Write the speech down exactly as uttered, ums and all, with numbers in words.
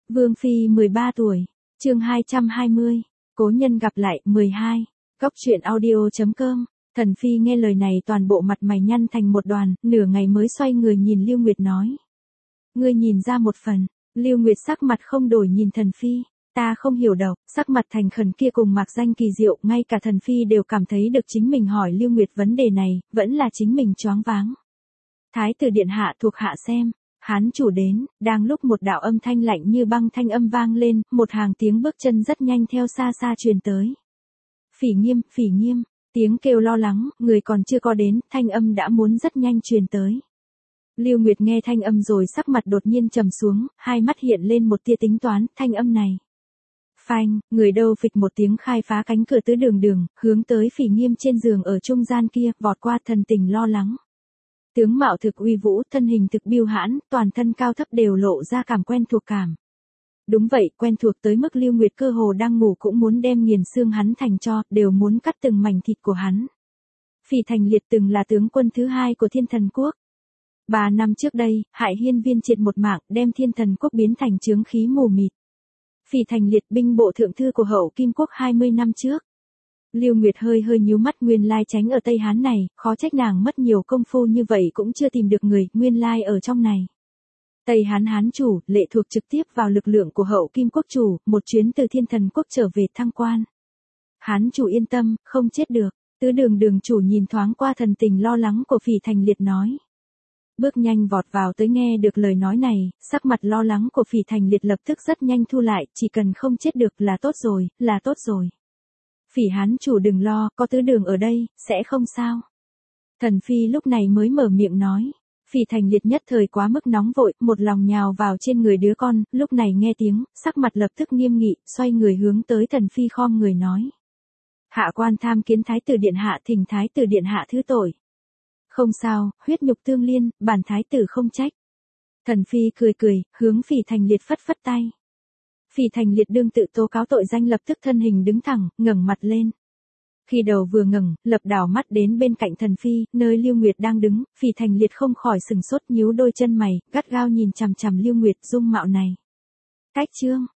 Vương Phi mười ba tuổi, chương hai trăm hai mươi, cố nhân gặp lại, mười hai, góc truyện audio chấm com. Thần Phi nghe lời này toàn bộ mặt mày nhăn thành một đoàn, nửa ngày mới xoay người nhìn Lưu Nguyệt nói. Ngươi nhìn ra một phần. Lưu Nguyệt sắc mặt không đổi nhìn Thần Phi. Ta không hiểu đâu, sắc mặt thành khẩn kia cùng mạc danh kỳ diệu, ngay cả Thần Phi đều cảm thấy được chính mình hỏi Lưu Nguyệt vấn đề này, vẫn là chính mình choáng váng. Thái tử điện hạ thuộc hạ xem. Hán chủ đến, đang lúc một đạo âm thanh lạnh như băng thanh âm vang lên, một hàng tiếng bước chân rất nhanh theo xa xa truyền tới. Phỉ Nghiêm, Phỉ Nghiêm, tiếng kêu lo lắng, người còn chưa có đến, thanh âm đã muốn rất nhanh truyền tới. Lưu Nguyệt nghe thanh âm rồi sắc mặt đột nhiên trầm xuống, hai mắt hiện lên một tia tính toán, thanh âm này. Phanh, người đâu phịch một tiếng khai phá cánh cửa tứ đường đường, hướng tới Phỉ Nghiêm trên giường ở trung gian kia, vọt qua thần tình lo lắng. Tướng mạo thực uy vũ, thân hình thực biêu hãn, toàn thân cao thấp đều lộ ra cảm quen thuộc cảm. Đúng vậy, quen thuộc tới mức Lưu Nguyệt cơ hồ đang ngủ cũng muốn đem nghiền xương hắn thành tro, đều muốn cắt từng mảnh thịt của hắn. Phỉ Thành Liệt từng là tướng quân thứ hai của Thiên Thần Quốc. Ba năm trước đây, hại hiên viên triệt một mạng, đem Thiên Thần Quốc biến thành chướng khí mù mịt. Phỉ Thành Liệt binh bộ thượng thư của Hậu Kim Quốc hai mươi năm trước. Lưu Nguyệt hơi hơi nhíu mắt, nguyên lai tránh ở Tây Hán này, khó trách nàng mất nhiều công phu như vậy cũng chưa tìm được người, nguyên lai ở trong này. Tây Hán Hán chủ, lệ thuộc trực tiếp vào lực lượng của Hậu Kim Quốc chủ, một chuyến từ Thiên Thần Quốc trở về thăng quan. Hán chủ yên tâm, không chết được, tứ đường đường chủ nhìn thoáng qua thần tình lo lắng của Phỉ Thành Liệt nói. Bước nhanh vọt vào tới nghe được lời nói này, sắc mặt lo lắng của Phỉ Thành Liệt lập tức rất nhanh thu lại, chỉ cần không chết được là tốt rồi, là tốt rồi. Phỉ Hán chủ đừng lo, có tứ đường ở đây, sẽ không sao. Thần Phi lúc này mới mở miệng nói. Phỉ Thành Liệt nhất thời quá mức nóng vội, một lòng nhào vào trên người đứa con, lúc này nghe tiếng, sắc mặt lập tức nghiêm nghị, xoay người hướng tới Thần Phi khom người nói. Hạ quan tham kiến Thái tử điện hạ, thỉnh Thái tử điện hạ thứ tội. Không sao, huyết nhục tương liên, bản Thái tử không trách. Thần Phi cười cười, hướng Phỉ Thành Liệt phất phất tay. Phỉ Thành Liệt đương tự tố cáo tội danh lập tức thân hình đứng thẳng, ngẩng mặt lên. Khi đầu vừa ngẩng, lập đảo mắt đến bên cạnh Thần Phi, nơi Lưu Nguyệt đang đứng, Phỉ Thành Liệt không khỏi sừng sốt nhíu đôi chân mày, gắt gao nhìn chằm chằm Lưu Nguyệt dung mạo này. Cách chương.